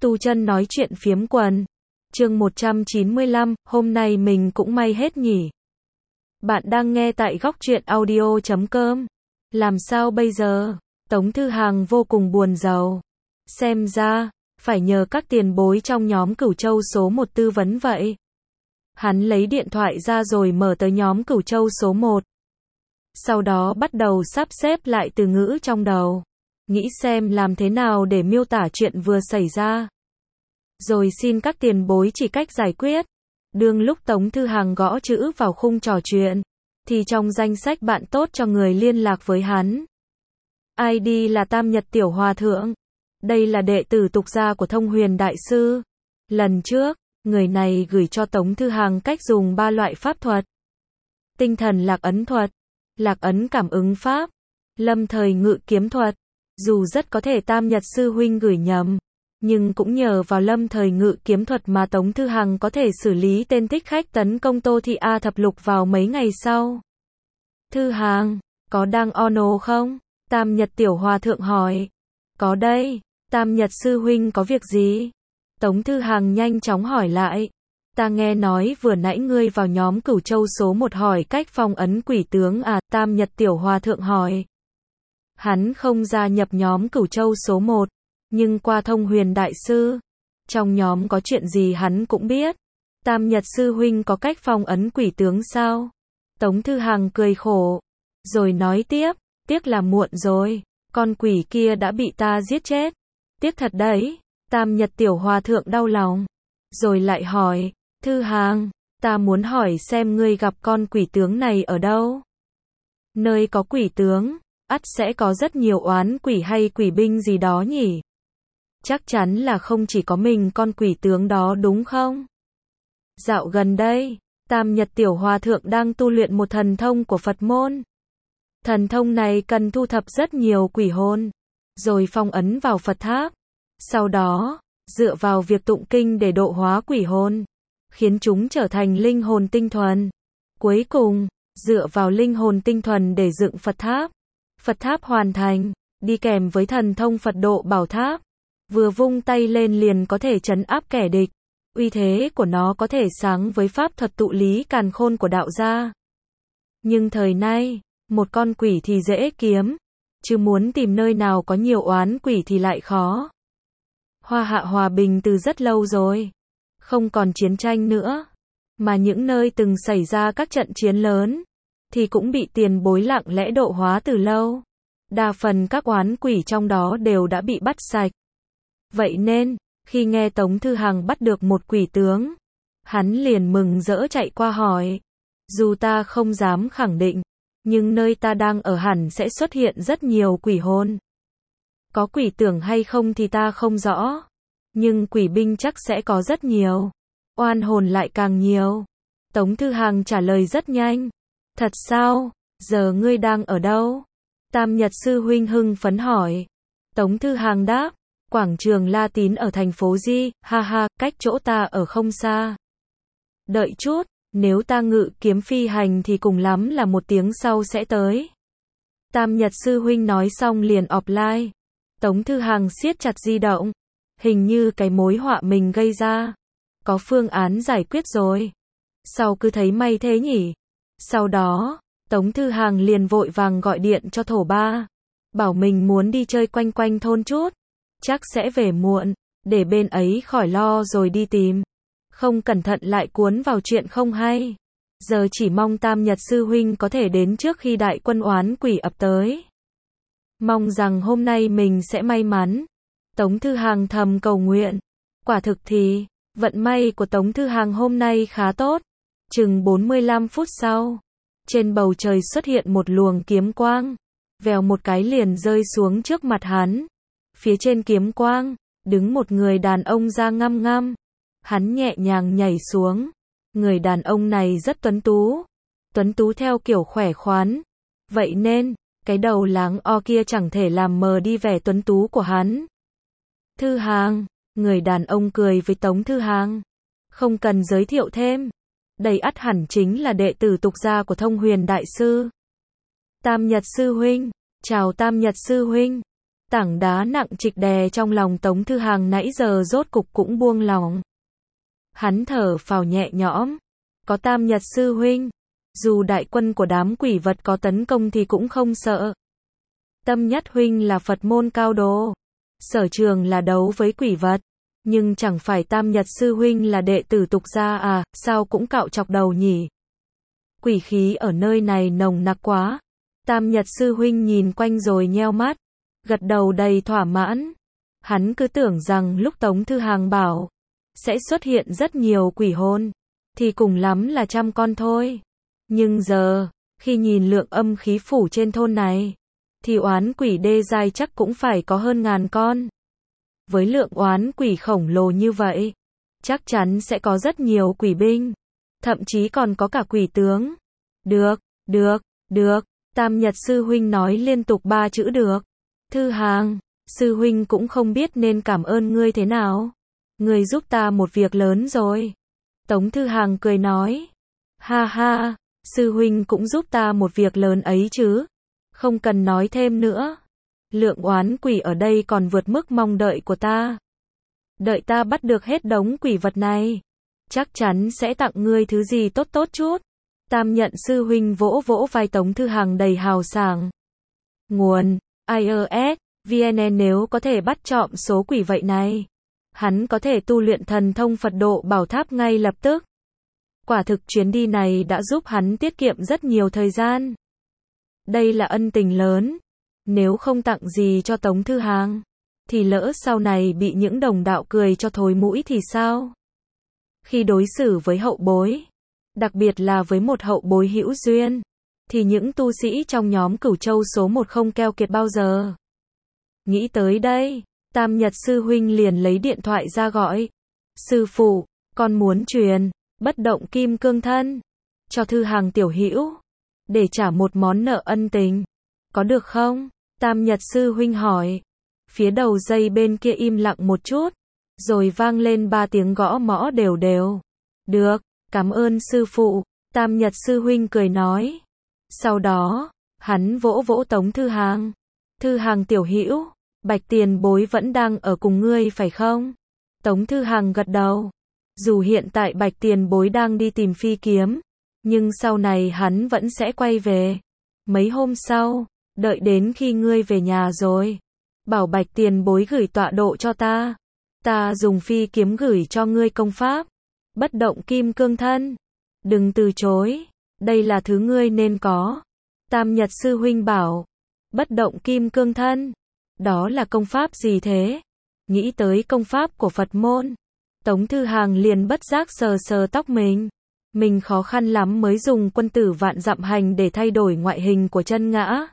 Tu chân nói chuyện phiếm quần. Chương 195, hôm nay mình cũng may hết nhỉ. Bạn đang nghe tại góc truyện audio.com. Làm sao bây giờ? Tống Thư Hàng vô cùng buồn rầu. Xem ra, phải nhờ các tiền bối trong nhóm Cửu Châu số 1 tư vấn vậy. Hắn lấy điện thoại ra rồi mở tới nhóm Cửu Châu số 1. Sau đó bắt đầu sắp xếp lại từ ngữ trong đầu. Nghĩ xem làm thế nào để miêu tả chuyện vừa xảy ra. Rồi xin các tiền bối chỉ cách giải quyết. Đương lúc Tống Thư Hàng gõ chữ vào khung trò chuyện, thì trong danh sách bạn tốt cho người liên lạc với hắn. ID là Tam Nhật Tiểu Hòa Thượng. Đây là đệ tử tục gia của Thông Huyền Đại Sư. Lần trước, người này gửi cho Tống Thư Hàng cách dùng 3 loại pháp thuật. Tinh thần lạc ấn thuật, lạc ấn cảm ứng pháp, lâm thời ngự kiếm thuật. Dù rất có thể Tam Nhật Sư huynh gửi nhầm, nhưng cũng nhờ vào lâm thời ngự kiếm thuật mà Tống Thư Hàng có thể xử lý tên thích khách tấn công Tô Thị A Thập Lục vào mấy ngày sau. Thư Hàng, có đang ono không? Tam Nhật Tiểu Hòa Thượng hỏi. Có đây. Tam Nhật Sư huynh có việc gì? Tống Thư Hàng nhanh chóng hỏi lại. Ta nghe nói vừa nãy ngươi vào nhóm Cửu Châu số 1 hỏi cách phong ấn quỷ tướng à? Tam Nhật Tiểu Hòa Thượng hỏi. Hắn không gia nhập nhóm Cửu Châu số 1, nhưng qua Thông Huyền Đại Sư. Trong nhóm có chuyện gì hắn cũng biết. Tam Nhật Sư huynh có cách phong ấn quỷ tướng sao? Tống Thư Hàng cười khổ. Rồi nói tiếp, tiếc là muộn rồi. Con quỷ kia đã bị ta giết chết. Tiếc thật đấy. Tam Nhật Tiểu Hòa Thượng đau lòng. Rồi lại hỏi, Thư Hàng, ta muốn hỏi xem ngươi gặp con quỷ tướng này ở đâu? Nơi có quỷ tướng, ắt sẽ có rất nhiều oán quỷ hay quỷ binh gì đó nhỉ? Chắc chắn là không chỉ có mình con quỷ tướng đó đúng không? Dạo gần đây, Tam Nhật Tiểu Hòa Thượng đang tu luyện một thần thông của Phật môn. Thần thông này cần thu thập rất nhiều quỷ hồn, rồi phong ấn vào Phật tháp. Sau đó, dựa vào việc tụng kinh để độ hóa quỷ hồn, khiến chúng trở thành linh hồn tinh thuần. Cuối cùng, dựa vào linh hồn tinh thuần để dựng Phật tháp. Phật tháp hoàn thành, đi kèm với thần thông Phật độ bảo tháp. Vừa vung tay lên liền có thể trấn áp kẻ địch. Uy thế của nó có thể sánh với pháp thuật tụ lý càn khôn của đạo gia. Nhưng thời nay, một con quỷ thì dễ kiếm, chứ muốn tìm nơi nào có nhiều oán quỷ thì lại khó. Hoa Hạ hòa bình từ rất lâu rồi, không còn chiến tranh nữa, mà những nơi từng xảy ra các trận chiến lớn, thì cũng bị tiền bối lặng lẽ độ hóa từ lâu. Đa phần các oán quỷ trong đó đều đã bị bắt sạch. Vậy nên, khi nghe Tống Thư Hàng bắt được một quỷ tướng, hắn liền mừng rỡ chạy qua hỏi. Dù ta không dám khẳng định, nhưng nơi ta đang ở hẳn sẽ xuất hiện rất nhiều quỷ hồn. Có quỷ tưởng hay không thì ta không rõ, nhưng quỷ binh chắc sẽ có rất nhiều. Oan hồn lại càng nhiều. Tống Thư Hàng trả lời rất nhanh. Thật sao? Giờ ngươi đang ở đâu? Tam Nhật Sư huynh hưng phấn hỏi. Tống Thư Hàng đáp, quảng trường La Tín ở thành phố Di, ha ha, cách chỗ ta ở không xa. Đợi chút, nếu ta ngự kiếm phi hành thì cùng lắm là 1 tiếng sau sẽ tới. Tam Nhật Sư huynh nói xong liền offline. Tống Thư Hàng siết chặt di động. Hình như cái mối họa mình gây ra có phương án giải quyết rồi. Sao cứ thấy may thế nhỉ? Sau đó, Tống Thư Hàng liền vội vàng gọi điện cho thổ ba, bảo mình muốn đi chơi quanh quanh thôn chút, chắc sẽ về muộn, để bên ấy khỏi lo rồi đi tìm. Không cẩn thận lại cuốn vào chuyện không hay. Giờ chỉ mong Tam Nhật Sư huynh có thể đến trước khi đại quân oán quỷ ập tới. Mong rằng hôm nay mình sẽ may mắn. Tống Thư Hàng thầm cầu nguyện. Quả thực thì, vận may của Tống Thư Hàng hôm nay khá tốt. Chừng 45 phút sau, trên bầu trời xuất hiện một luồng kiếm quang. Vèo một cái liền rơi xuống trước mặt hắn. Phía trên kiếm quang, đứng một người đàn ông da ngăm ngăm. Hắn nhẹ nhàng nhảy xuống. Người đàn ông này rất tuấn tú. Tuấn tú theo kiểu khỏe khoắn. Vậy nên, cái đầu láng o kia chẳng thể làm mờ đi vẻ tuấn tú của hắn. Thư Hàng, người đàn ông cười với Tống Thư Hàng. Không cần giới thiệu thêm. Đây ắt hẳn chính là đệ tử tục gia của Thông Huyền Đại Sư. Tam Nhật Sư huynh, chào Tam Nhật Sư huynh. Tảng đá nặng trịch đè trong lòng Tống Thư Hàng nãy giờ rốt cục cũng buông lòng. Hắn thở phào nhẹ nhõm. Có Tam Nhật sư huynh, dù đại quân của đám quỷ vật có tấn công thì cũng không sợ. Tâm Nhất huynh là Phật môn cao đồ, sở trường là đấu với quỷ vật. Nhưng chẳng phải Tam Nhật sư huynh là đệ tử tục gia à, sao cũng cạo chọc đầu nhỉ? Quỷ khí ở nơi này nồng nặc quá. Tam Nhật sư huynh nhìn quanh rồi nheo mắt, gật đầu đầy thỏa mãn. Hắn cứ tưởng rằng lúc Tống Thư Hàng bảo sẽ xuất hiện rất nhiều quỷ hồn, thì cùng lắm là 100 con thôi. Nhưng giờ, khi nhìn lượng âm khí phủ trên thôn này, thì oán quỷ đê giai chắc cũng phải có hơn 1000 con. Với lượng oán quỷ khổng lồ như vậy, chắc chắn sẽ có rất nhiều quỷ binh, thậm chí còn có cả quỷ tướng. Được, được, được, Tam Nhật sư huynh nói liên tục 3 chữ được. Thư Hàng, sư huynh cũng không biết nên cảm ơn ngươi thế nào. Ngươi giúp ta một việc lớn rồi. Tống Thư Hàng cười nói. Ha ha, sư huynh cũng giúp ta một việc lớn ấy chứ. Không cần nói thêm nữa. Lượng oán quỷ ở đây còn vượt mức mong đợi của ta. Đợi ta bắt được hết đống quỷ vật này, chắc chắn sẽ tặng ngươi thứ gì tốt tốt chút. Tam Nhận sư huynh vỗ vỗ vai Tống Thư Hàng đầy hào sảng. Nguồn IES VN nếu có thể bắt trọn số quỷ vậy này, hắn có thể tu luyện thần thông Phật độ bảo tháp ngay lập tức. Quả thực chuyến đi này đã giúp hắn tiết kiệm rất nhiều thời gian. Đây là ân tình lớn. Nếu không tặng gì cho Tống Thư Hàng, thì lỡ sau này bị những đồng đạo cười cho thối mũi thì sao? Khi đối xử với hậu bối, đặc biệt là với một hậu bối hữu duyên, thì những tu sĩ trong nhóm Cửu Châu số 1 không keo kiệt bao giờ. Nghĩ tới đây, Tam Nhật sư huynh liền lấy điện thoại ra gọi. Sư phụ, con muốn truyền bất động kim cương thân cho Thư Hàng tiểu hữu, để trả một món nợ ân tình. Có được không? Tam Nhật sư huynh hỏi. Phía đầu dây bên kia im lặng một chút, rồi vang lên 3 tiếng gõ mõ đều đều. Được, cảm ơn sư phụ, Tam Nhật sư huynh cười nói. Sau đó, hắn vỗ vỗ Tống Thư Hàng. Thư Hàng tiểu hữu, Bạch tiền bối vẫn đang ở cùng ngươi phải không? Tống Thư Hàng gật đầu. Dù hiện tại Bạch tiền bối đang đi tìm phi kiếm, nhưng sau này hắn vẫn sẽ quay về. Mấy hôm sau, đợi đến khi ngươi về nhà rồi, bảo Bạch tiền bối gửi tọa độ cho ta. Ta dùng phi kiếm gửi cho ngươi công pháp bất động kim cương thân. Đừng từ chối, đây là thứ ngươi nên có. Tam Nhật sư huynh bảo. Bất động kim cương thân, đó là công pháp gì thế? Nghĩ tới công pháp của Phật môn, Tống Thư Hàng liền bất giác sờ sờ tóc mình. Mình khó khăn lắm mới dùng quân tử vạn dặm hành để thay đổi ngoại hình của chân ngã.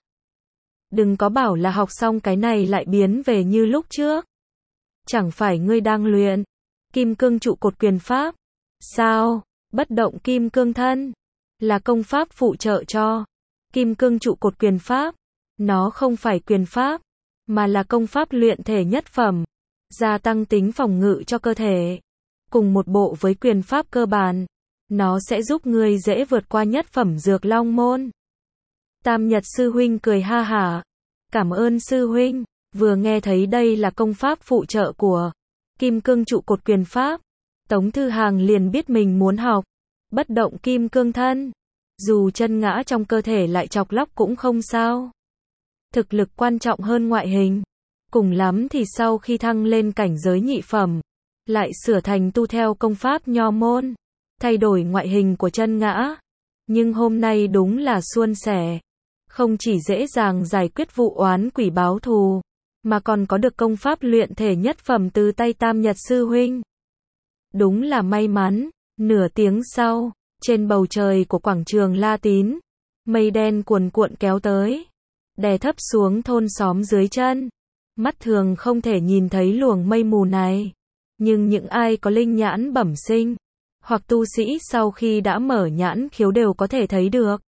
Đừng có bảo là học xong cái này lại biến về như lúc trước. Chẳng phải ngươi đang luyện kim cương trụ cột quyền pháp sao? Bất động kim cương thân là công pháp phụ trợ cho kim cương trụ cột quyền pháp. Nó không phải quyền pháp, mà là công pháp luyện thể nhất phẩm, gia tăng tính phòng ngự cho cơ thể. Cùng một bộ với quyền pháp cơ bản, nó sẽ giúp ngươi dễ vượt qua nhất phẩm dược long môn. Tam Nhật sư huynh cười ha hả. Cảm ơn sư huynh. Vừa nghe thấy đây là công pháp phụ trợ của kim cương trụ cột quyền pháp, Tống Thư Hàng liền biết mình muốn học bất động kim cương thân. Dù chân ngã trong cơ thể lại chọc lóc cũng không sao. Thực lực quan trọng hơn ngoại hình. Cùng lắm thì sau khi thăng lên cảnh giới nhị phẩm, lại sửa thành tu theo công pháp nho môn, thay đổi ngoại hình của chân ngã. Nhưng hôm nay đúng là suôn sẻ. Không chỉ dễ dàng giải quyết vụ oán quỷ báo thù, mà còn có được công pháp luyện thể nhất phẩm từ tay Tam Nhật sư huynh. Đúng là may mắn. Nửa tiếng sau, trên bầu trời của quảng trường La Tín, mây đen cuồn cuộn kéo tới, đè thấp xuống thôn xóm dưới chân. Mắt thường không thể nhìn thấy luồng mây mù này, nhưng những ai có linh nhãn bẩm sinh, hoặc tu sĩ sau khi đã mở nhãn khiếu đều có thể thấy được.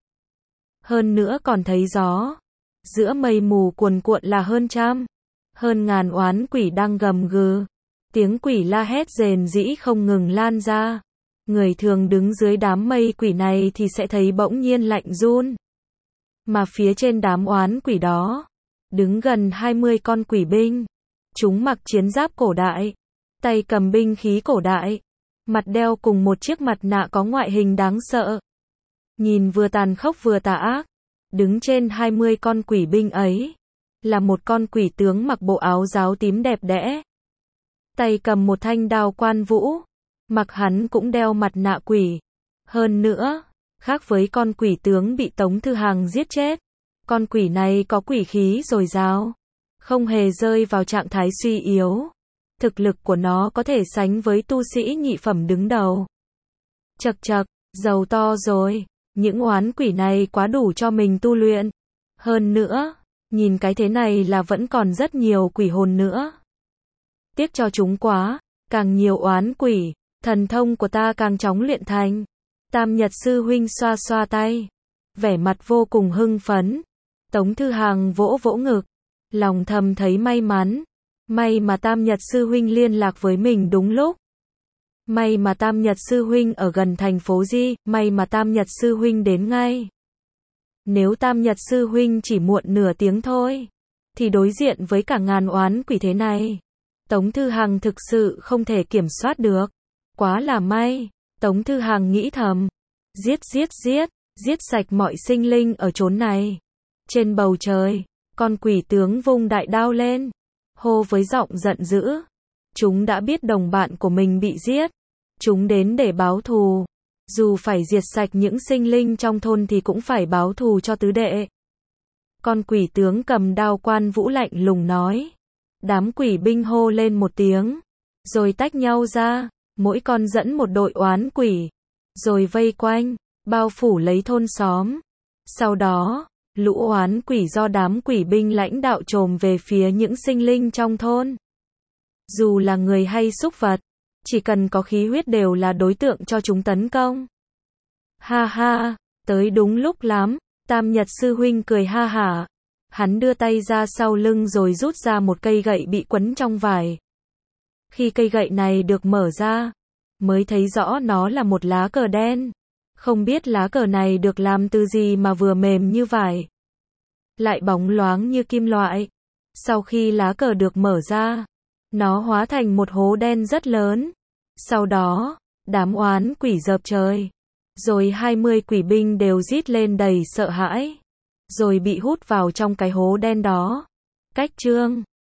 Hơn nữa còn thấy gió. Giữa mây mù cuồn cuộn là hơn 100, hơn 1000 oán quỷ đang gầm gừ. Tiếng quỷ la hét rền rĩ không ngừng lan ra. Người thường đứng dưới đám mây quỷ này thì sẽ thấy bỗng nhiên lạnh run. Mà phía trên đám oán quỷ đó, đứng gần 20 con quỷ binh. Chúng mặc chiến giáp cổ đại, tay cầm binh khí cổ đại, mặt đeo cùng một chiếc mặt nạ có ngoại hình đáng sợ. Nhìn vừa tàn khốc vừa tà ác. Đứng trên 20 con quỷ binh ấy là một con quỷ tướng mặc bộ áo giáo tím đẹp đẽ, tay cầm một thanh đao quan vũ, mặc hắn cũng đeo mặt nạ quỷ. Hơn nữa, khác với con quỷ tướng bị Tống Thư Hằng giết chết, con quỷ này có quỷ khí dồi dào, không hề rơi vào trạng thái suy yếu. Thực lực của nó có thể sánh với tu sĩ nhị phẩm đứng đầu. Chậc chậc, giàu to rồi, những oán quỷ này quá đủ cho mình tu luyện. Hơn nữa, nhìn cái thế này là vẫn còn rất nhiều quỷ hồn nữa. Tiếc cho chúng quá, càng nhiều oán quỷ, thần thông của ta càng chóng luyện thành. Tam Nhật sư huynh xoa xoa tay, vẻ mặt vô cùng hưng phấn. Tống Thư Hằng vỗ vỗ ngực, lòng thầm thấy may mắn. May mà Tam Nhật sư huynh liên lạc với mình đúng lúc. May mà Tam Nhật sư huynh ở gần thành phố Di, may mà Tam Nhật sư huynh đến ngay. Nếu Tam Nhật sư huynh chỉ muộn nửa tiếng thôi, thì đối diện với cả ngàn oán quỷ thế này, Tống Thư Hằng thực sự không thể kiểm soát được. Quá là may, Tống Thư Hằng nghĩ thầm. Giết sạch mọi sinh linh ở chốn này. Trên bầu trời, con quỷ tướng vung đại đao lên, hô với giọng giận dữ. Chúng đã biết đồng bạn của mình bị giết. Chúng đến để báo thù. Dù phải diệt sạch những sinh linh trong thôn thì cũng phải báo thù cho tứ đệ. Con quỷ tướng cầm đao quan vũ lạnh lùng nói. Đám quỷ binh hô lên một tiếng, rồi tách nhau ra, mỗi con dẫn một đội oán quỷ, rồi vây quanh, bao phủ lấy thôn xóm. Sau đó, lũ oán quỷ do đám quỷ binh lãnh đạo trồm về phía những sinh linh trong thôn. Dù là người hay súc vật, chỉ cần có khí huyết đều là đối tượng cho chúng tấn công. Ha ha, tới đúng lúc lắm, Tam Nhật sư huynh cười ha hả. Hắn đưa tay ra sau lưng rồi rút ra một cây gậy bị quấn trong vải. Khi cây gậy này được mở ra, mới thấy rõ nó là một lá cờ đen. Không biết lá cờ này được làm từ gì mà vừa mềm như vải, lại bóng loáng như kim loại. Sau khi lá cờ được mở ra, nó hóa thành một hố đen rất lớn. Sau đó, đám oán quỷ dợp trời. Rồi 20 quỷ binh đều rít lên đầy sợ hãi. Rồi bị hút vào trong cái hố đen đó. Cách chương